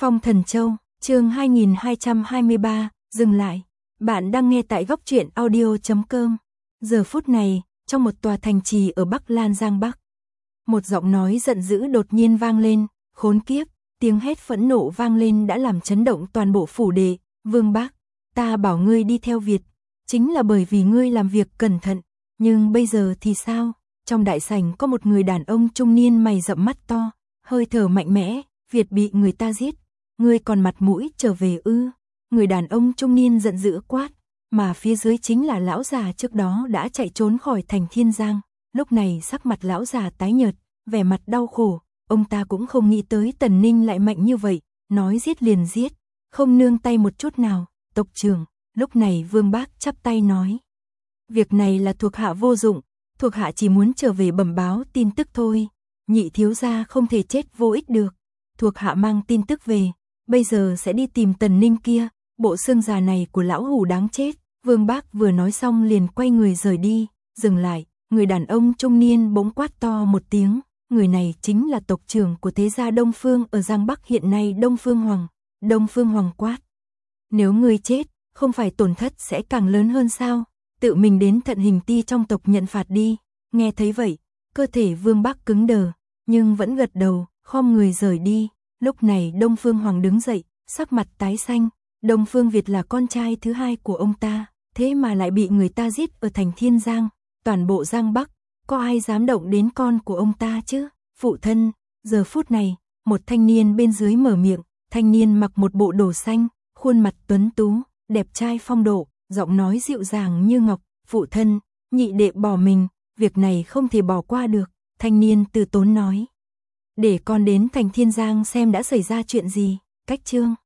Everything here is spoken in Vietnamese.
Phong Thần Châu, chương 2223, dừng lại. Bạn đang nghe tại góc truyện audio.com. Giờ phút này, trong một tòa thành trì ở Bắc Lan Giang Bắc, một giọng nói giận dữ đột nhiên vang lên, khốn kiếp, tiếng hét phẫn nộ vang lên đã làm chấn động toàn bộ phủ đệ. Vương Bác, ta bảo ngươi đi theo Việt, chính là bởi vì ngươi làm việc cẩn thận, nhưng bây giờ thì sao? Trong đại sảnh có một người đàn ông trung niên mày rậm mắt to, hơi thở mạnh mẽ. Việt bị người ta giết, ngươi còn mặt mũi trở về ư? Người đàn ông trung niên giận dữ quát, mà phía dưới chính là lão già trước đó đã chạy trốn khỏi thành Thiên Giang. Lúc này sắc mặt lão già tái nhợt, vẻ mặt đau khổ, ông ta cũng không nghĩ tới Tần Ninh lại mạnh như vậy, nói giết liền giết, không nương tay một chút nào. Tộc trưởng, lúc này Vương Bác chắp tay nói, việc này là thuộc hạ vô dụng, thuộc hạ chỉ muốn trở về bẩm báo tin tức thôi, nhị thiếu gia không thể chết vô ích được. Thuộc hạ mang tin tức về, bây giờ sẽ đi tìm Tần Ninh kia, bộ xương già này của lão hủ đáng chết. Vương Bác vừa nói xong liền quay người rời đi. Dừng lại, người đàn ông trung niên bỗng quát to một tiếng, người này chính là tộc trưởng của thế gia Đông Phương ở Giang Bắc hiện nay, Đông Phương Hoàng. Đông Phương Hoàng quát, nếu ngươi chết, không phải tổn thất sẽ càng lớn hơn sao? Tự mình đến Thận Hình Ti trong tộc nhận phạt đi. Nghe thấy vậy, cơ thể Vương Bác cứng đờ, nhưng vẫn gật đầu, khom người rời đi. Lúc này Đông Phương Hoàng đứng dậy, sắc mặt tái xanh. Đông Phương Việt là con trai thứ hai của ông ta, thế mà lại bị người ta giết ở thành Thiên Giang. Toàn bộ Giang Bắc, có ai dám động đến con của ông ta chứ? Phụ thân. Giờ phút này, một thanh niên bên dưới mở miệng. Thanh niên mặc một bộ đồ xanh, khuôn mặt tuấn tú, đẹp trai phong độ, giọng nói dịu dàng như ngọc. Phụ thân, nhị đệ bỏ mình, việc này không thể bỏ qua được. Thanh niên từ tốn nói, để con đến thành Thiên Giang xem đã xảy ra chuyện gì. Cách chương